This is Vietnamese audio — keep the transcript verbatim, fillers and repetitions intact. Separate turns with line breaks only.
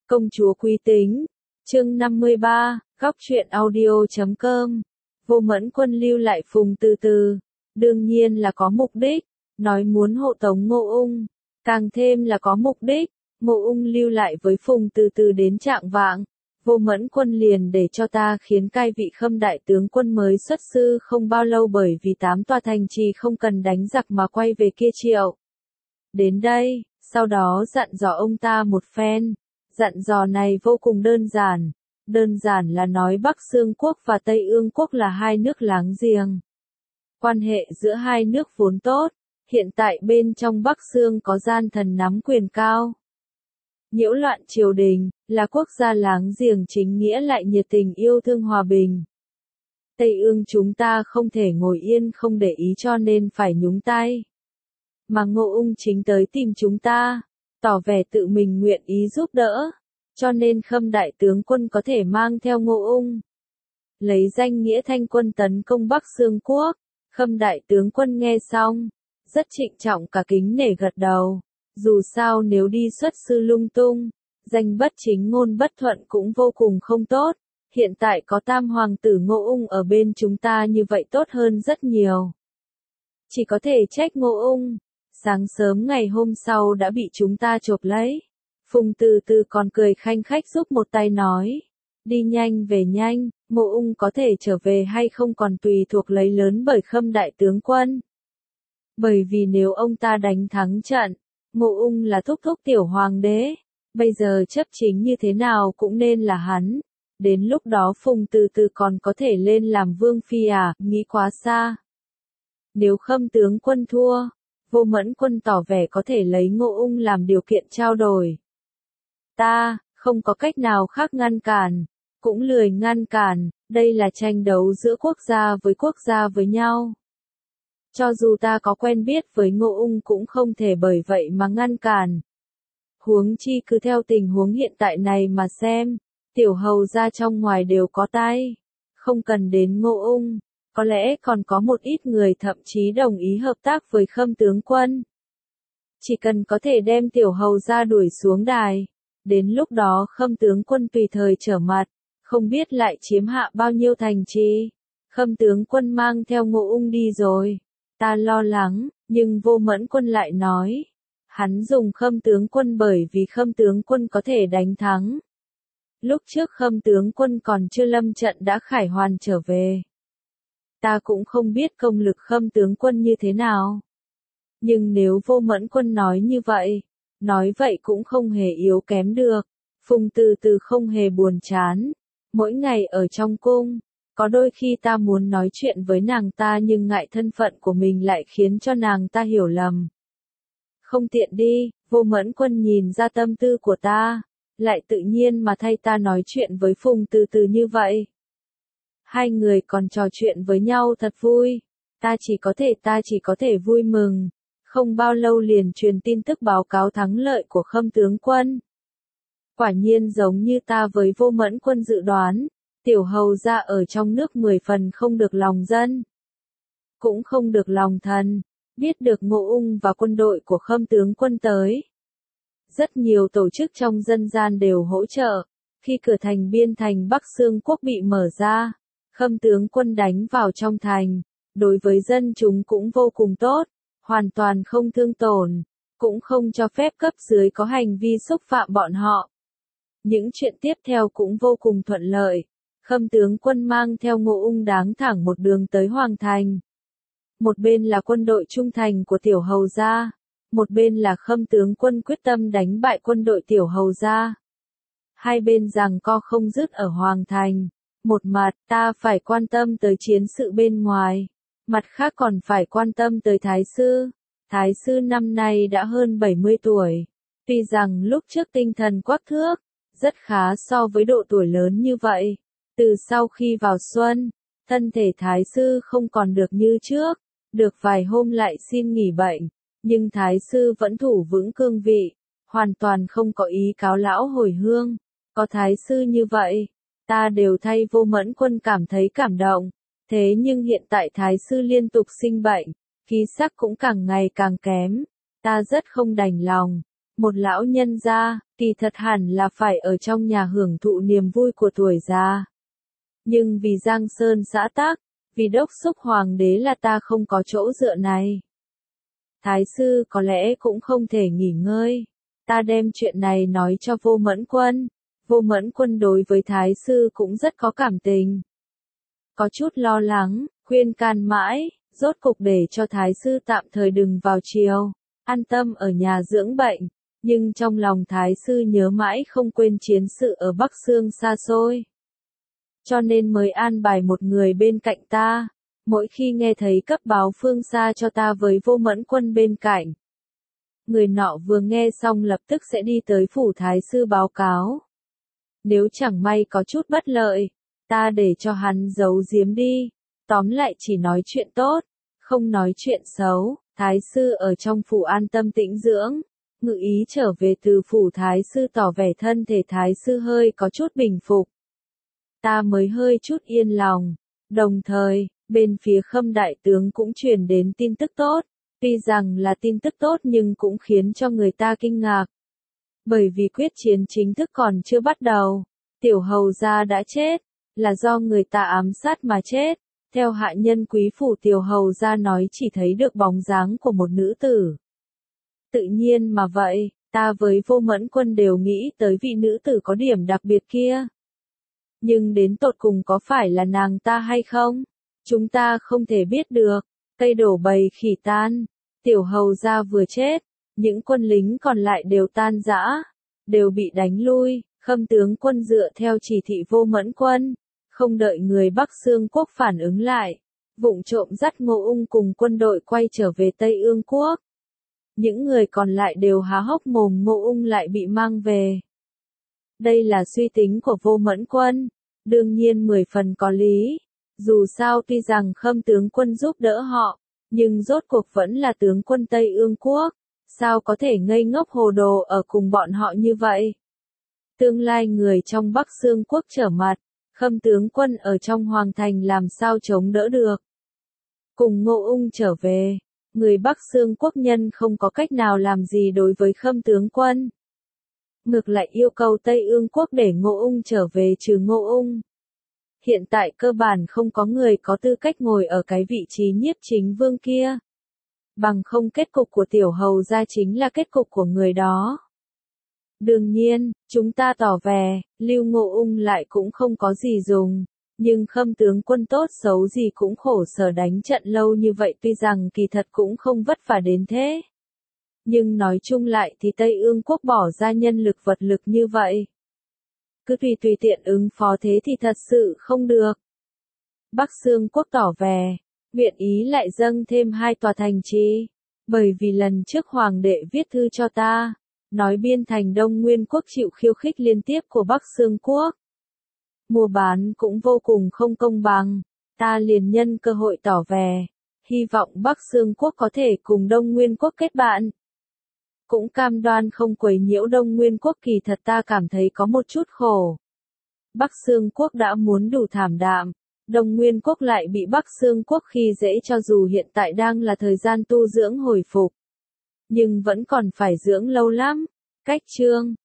Công chúa Quý Tính, chương năm mươi ba, góc truyện audio chấm com. Vô Mẫn Quân lưu lại Phùng Từ Từ, đương nhiên là có mục đích, nói muốn hộ tống Ngô Ung, càng thêm là có mục đích, Ngô Ung lưu lại với Phùng Từ Từ đến trạng vạng, Vô Mẫn Quân liền để cho ta khiến cai vị Khâm đại tướng quân mới xuất sư không bao lâu, bởi vì tám tòa thành trì không cần đánh giặc mà quay về kia Triệu. Đến đây, sau đó dặn dò ông ta một phen. Dặn dò này vô cùng đơn giản, đơn giản là nói Bắc Xương Quốc và Tây Ương Quốc là hai nước láng giềng. Quan hệ giữa hai nước vốn tốt, hiện tại bên trong Bắc Xương có gian thần nắm quyền cao. Nhiễu loạn triều đình, là quốc gia láng giềng chính nghĩa lại nhiệt tình yêu thương hòa bình. Tây Ương chúng ta không thể ngồi yên không để ý cho nên phải nhúng tay. Mà Ngô Ung chính tới tìm chúng ta, tỏ vẻ tự mình nguyện ý giúp đỡ, cho nên Khâm đại tướng quân có thể mang theo Ngô Ung. Lấy danh nghĩa thanh quân tấn công Bắc Xương Quốc, Khâm đại tướng quân nghe xong, rất trịnh trọng cả kính nể gật đầu, dù sao nếu đi xuất sư lung tung, danh bất chính ngôn bất thuận cũng vô cùng không tốt, hiện tại có tam hoàng tử Ngô Ung ở bên chúng ta như vậy tốt hơn rất nhiều. Chỉ có thể trách Ngô Ung. Sáng sớm ngày hôm sau đã bị chúng ta chộp lấy. Phùng Từ Từ còn cười khanh khách giúp một tay nói. Đi nhanh về nhanh, Ngô Ung có thể trở về hay không còn tùy thuộc lấy lớn bởi Khâm đại tướng quân. Bởi vì nếu ông ta đánh thắng trận, Ngô Ung là thúc thúc tiểu hoàng đế, bây giờ chấp chính như thế nào cũng nên là hắn. Đến lúc đó Phùng Từ Từ còn có thể lên làm vương phi à, nghĩ quá xa. Nếu Khâm tướng quân thua, Vô Mẫn Quân tỏ vẻ có thể lấy Ngô Ung làm điều kiện trao đổi. Ta, không có cách nào khác ngăn cản, cũng lười ngăn cản, đây là tranh đấu giữa quốc gia với quốc gia với nhau. Cho dù ta có quen biết với Ngô Ung cũng không thể bởi vậy mà ngăn cản. Huống chi cứ theo tình huống hiện tại này mà xem, tiểu hầu gia trong ngoài đều có tay, không cần đến Ngô Ung. Có lẽ còn có một ít người thậm chí đồng ý hợp tác với Khâm tướng quân. Chỉ cần có thể đem tiểu hầu ra đuổi xuống đài, đến lúc đó Khâm tướng quân tùy thời trở mặt, không biết lại chiếm hạ bao nhiêu thành trì. Khâm tướng quân mang theo Ngô Ung đi rồi, ta lo lắng, nhưng Vô Mẫn Quân lại nói, hắn dùng Khâm tướng quân bởi vì Khâm tướng quân có thể đánh thắng. Lúc trước Khâm tướng quân còn chưa lâm trận đã khải hoàn trở về. Ta cũng không biết công lực Khâm tướng quân như thế nào. Nhưng nếu Vô Mẫn Quân nói như vậy, nói vậy cũng không hề yếu kém được. Phùng Từ Từ không hề buồn chán. Mỗi ngày ở trong cung, có đôi khi ta muốn nói chuyện với nàng ta nhưng ngại thân phận của mình lại khiến cho nàng ta hiểu lầm. Không tiện đi, Vô Mẫn Quân nhìn ra tâm tư của ta, lại tự nhiên mà thay ta nói chuyện với Phùng Từ Từ như vậy. Hai người còn trò chuyện với nhau thật vui, ta chỉ có thể ta chỉ có thể vui mừng, không bao lâu liền truyền tin tức báo cáo thắng lợi của Khâm tướng quân. Quả nhiên giống như ta với Vô Mẫn Quân dự đoán, tiểu hầu gia ở trong nước mười phần không được lòng dân, cũng không được lòng thần, biết được Ngô Ung và quân đội của Khâm tướng quân tới. Rất nhiều tổ chức trong dân gian đều hỗ trợ, khi cửa thành biên thành Bắc Xương Quốc bị mở ra. Khâm tướng quân đánh vào trong thành, đối với dân chúng cũng vô cùng tốt, hoàn toàn không thương tổn, cũng không cho phép cấp dưới có hành vi xúc phạm bọn họ. Những chuyện tiếp theo cũng vô cùng thuận lợi, Khâm tướng quân mang theo Ngô Ung đáng thẳng một đường tới Hoàng thành. Một bên là quân đội trung thành của tiểu hầu gia, một bên là Khâm tướng quân quyết tâm đánh bại quân đội tiểu hầu gia. Hai bên giằng co không dứt ở Hoàng thành. Một mặt, ta phải quan tâm tới chiến sự bên ngoài, mặt khác còn phải quan tâm tới Thái sư. Thái sư năm nay đã hơn bảy mươi tuổi, tuy rằng lúc trước tinh thần quắc thước, rất khá so với độ tuổi lớn như vậy. Từ sau khi vào xuân, thân thể Thái sư không còn được như trước, được vài hôm lại xin nghỉ bệnh, nhưng Thái sư vẫn thủ vững cương vị, hoàn toàn không có ý cáo lão hồi hương. Có Thái sư như vậy, ta đều thay Vô Mẫn Quân cảm thấy cảm động, thế nhưng hiện tại Thái sư liên tục sinh bệnh, khí sắc cũng càng ngày càng kém, ta rất không đành lòng, Một lão nhân gia, kỳ thật hẳn là phải ở trong nhà hưởng thụ niềm vui của tuổi già. Nhưng vì Giang Sơn xã tắc, vì đốc xúc hoàng đế là ta không có chỗ dựa này. Thái sư có lẽ cũng không thể nghỉ ngơi. Ta đem chuyện này nói cho Vô Mẫn Quân. Vô Mẫn Quân đối với Thái sư cũng rất có cảm tình. Có chút lo lắng, khuyên can mãi, rốt cục để cho Thái sư tạm thời đừng vào triều, an tâm ở nhà dưỡng bệnh. Nhưng trong lòng Thái sư nhớ mãi không quên chiến sự ở Bắc Xương xa xôi. Cho nên mới an bài một người bên cạnh ta, mỗi khi nghe thấy cấp báo phương xa cho ta với Vô Mẫn Quân bên cạnh. Người nọ vừa nghe xong lập tức sẽ đi tới phủ Thái sư báo cáo. Nếu chẳng may có chút bất lợi, ta để cho hắn giấu giếm đi, tóm lại chỉ nói chuyện tốt, không nói chuyện xấu. Thái sư ở trong phủ an tâm tĩnh dưỡng, ngự ý trở về từ phủ Thái sư tỏ vẻ thân thể Thái sư hơi có chút bình phục. Ta mới hơi chút yên lòng, đồng thời, bên phía Khâm đại tướng cũng truyền đến tin tức tốt, tuy rằng là tin tức tốt nhưng cũng khiến cho người ta kinh ngạc. Bởi vì quyết chiến chính thức còn chưa bắt đầu, tiểu hầu gia đã chết, là do người ta ám sát mà chết. Theo hạ nhân quý phủ tiểu hầu gia nói chỉ thấy được bóng dáng của một nữ tử. Tự nhiên mà vậy, ta với Vô Mẫn Quân đều nghĩ tới vị nữ tử có điểm đặc biệt kia. Nhưng đến tột cùng có phải là nàng ta hay không? Chúng ta không thể biết được. Cây đổ bầy khỉ tan, tiểu hầu gia vừa chết, những quân lính còn lại đều tan rã, đều bị đánh lui. Khâm tướng quân dựa theo chỉ thị Vô Mẫn Quân, không đợi người Bắc Xương quốc phản ứng lại, vụng trộm dắt Ngô Ung cùng quân đội quay trở về Tây Ương quốc. Những người còn lại đều há hốc mồm, Ngô Ung lại bị mang về. Đây là suy tính của Vô Mẫn Quân, đương nhiên mười phần có lý. Dù sao tuy rằng Khâm tướng quân giúp đỡ họ, nhưng rốt cuộc vẫn là tướng quân Tây Ương quốc, sao có thể ngây ngốc hồ đồ ở cùng bọn họ như vậy? Tương lai người trong Bắc Xương quốc trở mặt, Khâm tướng quân ở trong hoàng thành làm sao chống đỡ được? Cùng Ngô Ung trở về, người Bắc Xương quốc nhân không có cách nào làm gì đối với Khâm tướng quân. Ngược lại yêu cầu Tây Ương quốc để Ngô Ung trở về trừ Ngô Ung. Hiện tại cơ bản không có người có tư cách ngồi ở cái vị trí nhiếp chính vương kia. Bằng không kết cục của tiểu hầu gia chính là kết cục của người đó. Đương nhiên, chúng ta tỏ vẻ, lưu Ngô Ung lại cũng không có gì dùng, nhưng Khâm tướng quân tốt xấu gì cũng khổ sở đánh trận lâu như vậy, tuy rằng kỳ thật cũng không vất vả đến thế. Nhưng nói chung lại thì Tây Ương quốc bỏ ra nhân lực vật lực như vậy. Cứ tùy tùy tiện ứng phó thế thì thật sự không được. Bắc Xương quốc tỏ vẻ, nguyện ý lại dâng thêm hai tòa thành trì, bởi vì lần trước hoàng đệ viết thư cho ta, nói biên thành Đông Nguyên quốc chịu khiêu khích liên tiếp của Bắc Xương quốc. Mua bán cũng vô cùng không công bằng, ta liền nhân cơ hội tỏ vẻ, hy vọng Bắc Xương quốc có thể cùng Đông Nguyên quốc kết bạn. Cũng cam đoan không quấy nhiễu Đông Nguyên quốc, kỳ thật ta cảm thấy có một chút khổ. Bắc Xương quốc đã muốn đủ thảm đạm, Đông Nguyên quốc lại bị Bắc Xương quốc khi dễ, cho dù hiện tại đang là thời gian tu dưỡng hồi phục. Nhưng vẫn còn phải dưỡng lâu lắm. Cách chương